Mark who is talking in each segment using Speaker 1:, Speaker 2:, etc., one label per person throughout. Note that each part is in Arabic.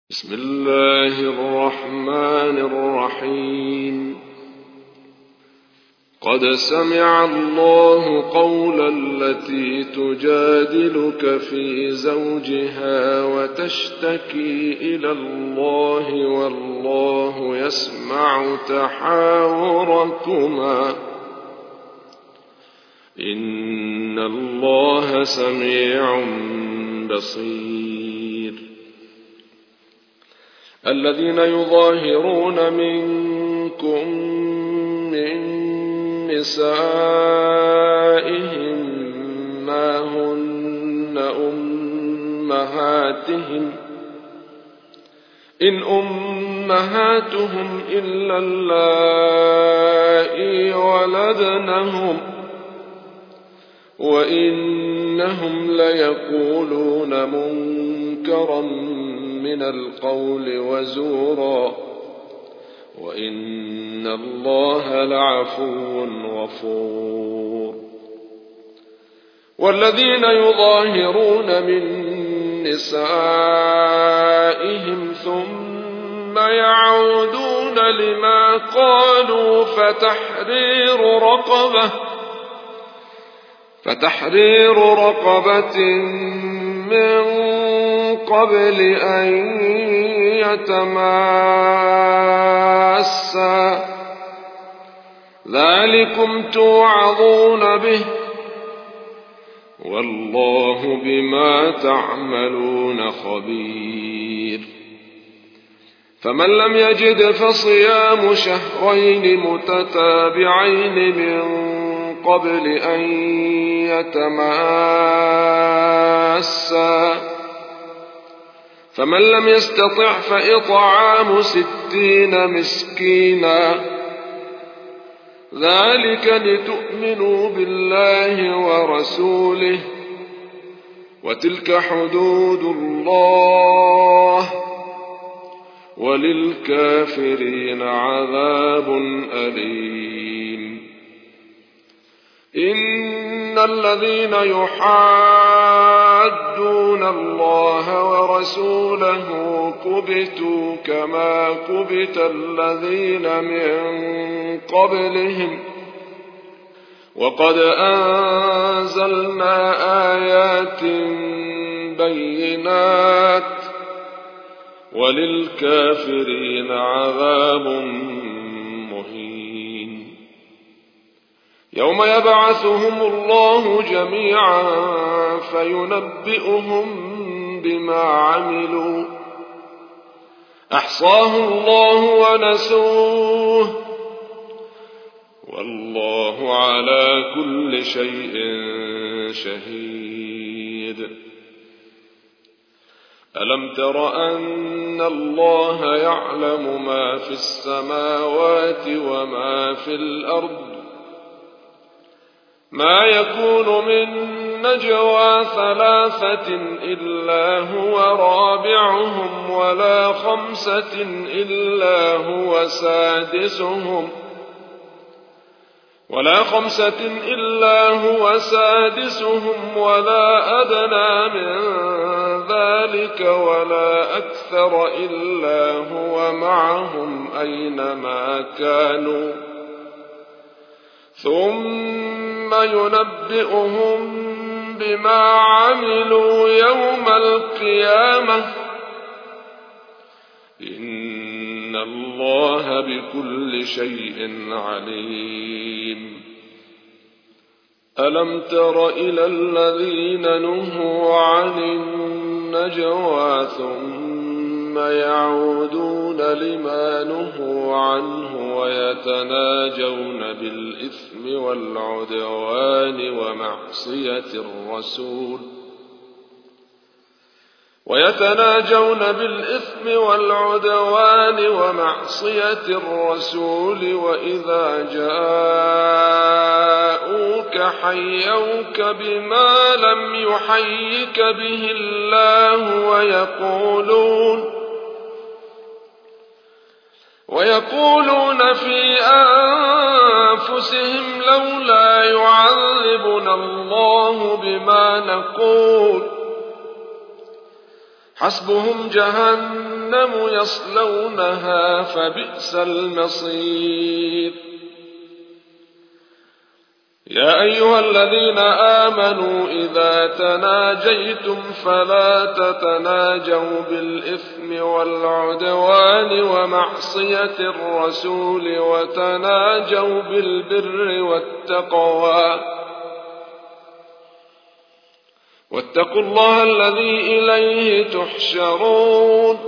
Speaker 1: بسم الله الرحمن الرحيم. قد سمع الله قول التي تجادلك في زوجها وتشتكي إلى الله والله يسمع تحاوركما إن الله سميع بصير. الذين يظاهرون منكم من نسائهم ما هن أمهاتهم إن أمهاتهم إلا اللائي ولدنهم وإنهم ليقولون منكرا من القول وزورا وإن الله لعفو غفور. والذين يظاهرون من نسائهم ثم يعودون لما قالوا فتحرير رقبة من قبل أن يتماسا ذلكم توعظون به والله بما تعملون خبير. فمن لم يجد فصيام شهرين متتابعين من قبل أن يتماسا فمن لم يستطع فإطعام 60 مسكينا ذلك لتؤمنوا بالله ورسوله وتلك حدود الله وللكافرين عذاب أليم. إن الذين يحادون الله ورسوله كبتوا كما كبت الذين من قبلهم وقد أنزلنا آيات بينات وللكافرين عذاب مهين. يوم يبعثهم الله جميعا فينبئهم بما عملوا أحصاه الله ونسوه والله على كل شيء شهيد. ألم تر أن الله يعلم ما في السماوات وما في الأرض ما يكون من نجوى 3 إلا هو رابعهم ولا 5 إلا هو سادسهم ولا أدنى من ذلك ولا أكثر إلا هو معهم أينما كانوا ثم ينبئهم بما عملوا يوم القيامة إن الله بكل شيء عليم. ألم تر إلى الذين نهوا عن النجوى ثم يعودون لما نهوا عنه ويتناجون بالإثم والعدوان ومعصية الرسول وإذا جاءوك حيوك بما لم يحيك به الله ويقولون في أنفسهم لولا يعذبنا الله بما نقول حسبهم جهنم جهنم يصلونها فبئس المصير. يا أيها الذين آمنوا إذا تناجيتم فلا تتناجوا بالإثم والعدوان ومعصية الرسول وتناجوا بالبر والتقوى واتقوا الله الذي إليه تحشرون.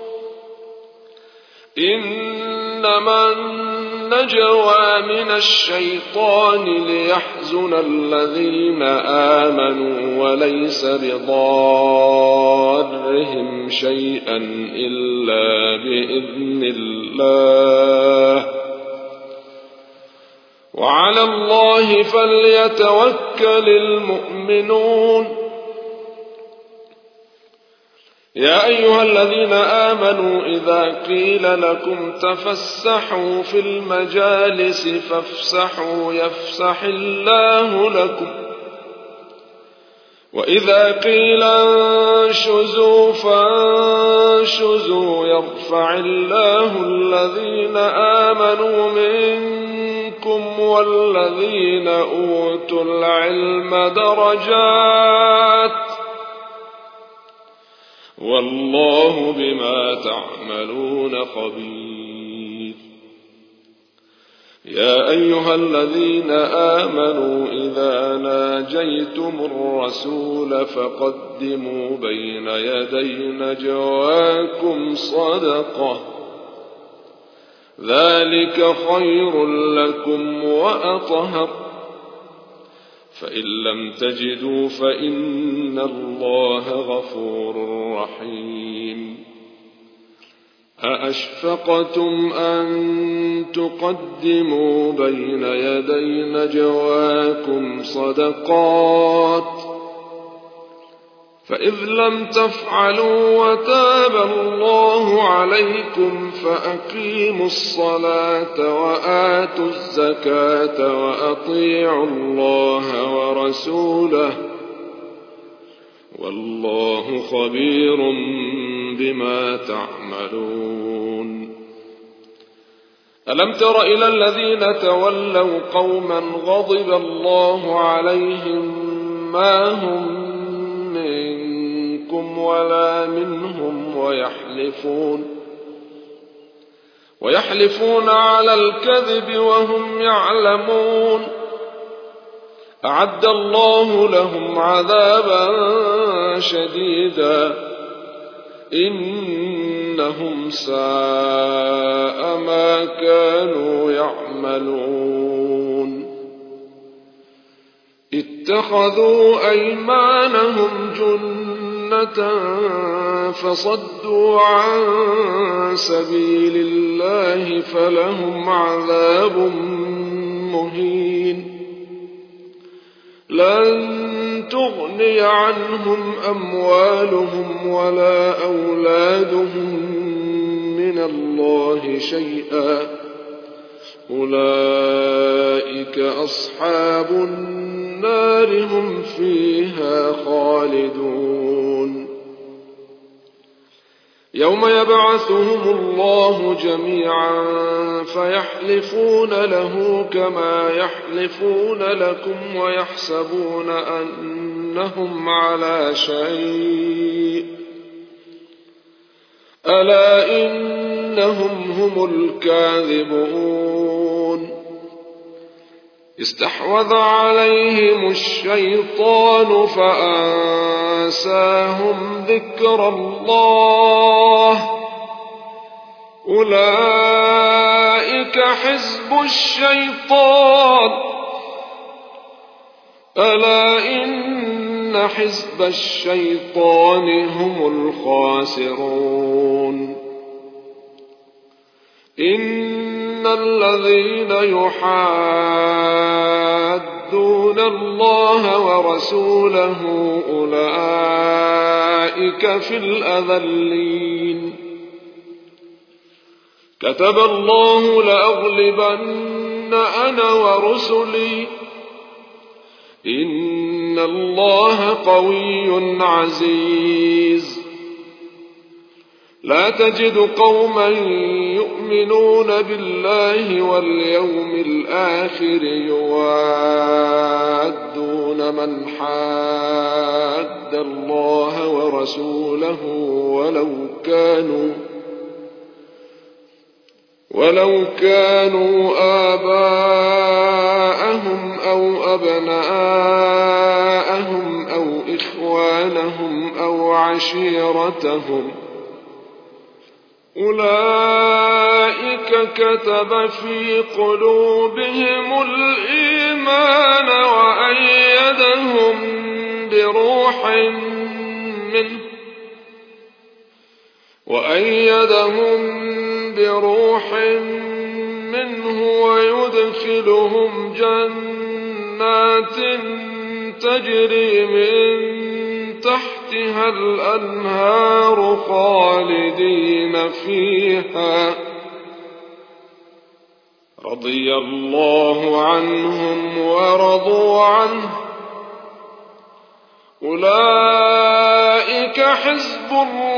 Speaker 1: إنما النجوى من الشيطان ليحزن الذين آمنوا وليس بضارهم شيئا إلا بإذن الله وعلى الله فليتوكل المؤمنون. يا أيها الذين آمنوا إذا قيل لكم تفسحوا في المجالس فافسحوا يفسح الله لكم وإذا قيل انشزوا فانشزوا يرفع الله الذين آمنوا منكم والذين أوتوا العلم درجات والله بما تعملون خبير. يا أيها الذين آمنوا إذا ناجيتم الرسول فقدموا بين يدي نجواكم صدقة ذلك خير لكم وأطهر فإن لم تجدوا فإن الله غفور رحيم. أأشفقتم أن تقدموا بين يدي نجواكم صدقات فإذ لم تفعلوا وتاب الله عليكم فأقيموا الصلاة وآتوا الزكاة وأطيعوا الله ورسوله والله خبير بما تعملون. ألم تر إلى الذين تولوا قوما غضب الله عليهم ما هم منكم ولا منهم ويحلفون على الكذب وهم يعلمون أعد الله لهم عذابا شديدا إنهم ساء ما كانوا يعملون. اتخذوا أيمانهم جنة فصدوا عن سبيل الله فلهم عذاب مهين. لن تغني عنهم أموالهم ولا أولادهم من الله شيئا أولئك أصحاب النار هم فيها خالدون. يوم يبعثهم الله جميعا فيحلفون له كما يحلفون لكم ويحسبون أنهم على شيء ألا إنهم هم الكاذبون. استحوذ عليهم الشيطان فأنساهم ذكر الله أولئك حزب الشيطان ألا إن حزب الشيطان هم الخاسرون. إن الذين يحادون الله ورسوله أولئك في الأذلين. كتب الله لأغلبن أنا ورسلي إن الله قوي عزيز. لا تجد قوما يؤمنون بالله واليوم الآخر يوادون من حاد الله ورسوله ولو كانوا آباءهم أو أبناءهم أو إخوانهم أو عشيرتهم أولئك كتب في قلوبهم الإيمان وأيدهم بروح منه ويدخلهم جنات تجري من تحتها الأنهار خالدين فيها رضي الله عنهم ورضوا عنه أولئك حزب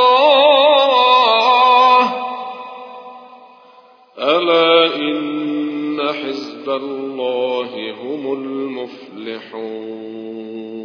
Speaker 1: الله ألا إن حزب الله هم المفلحون.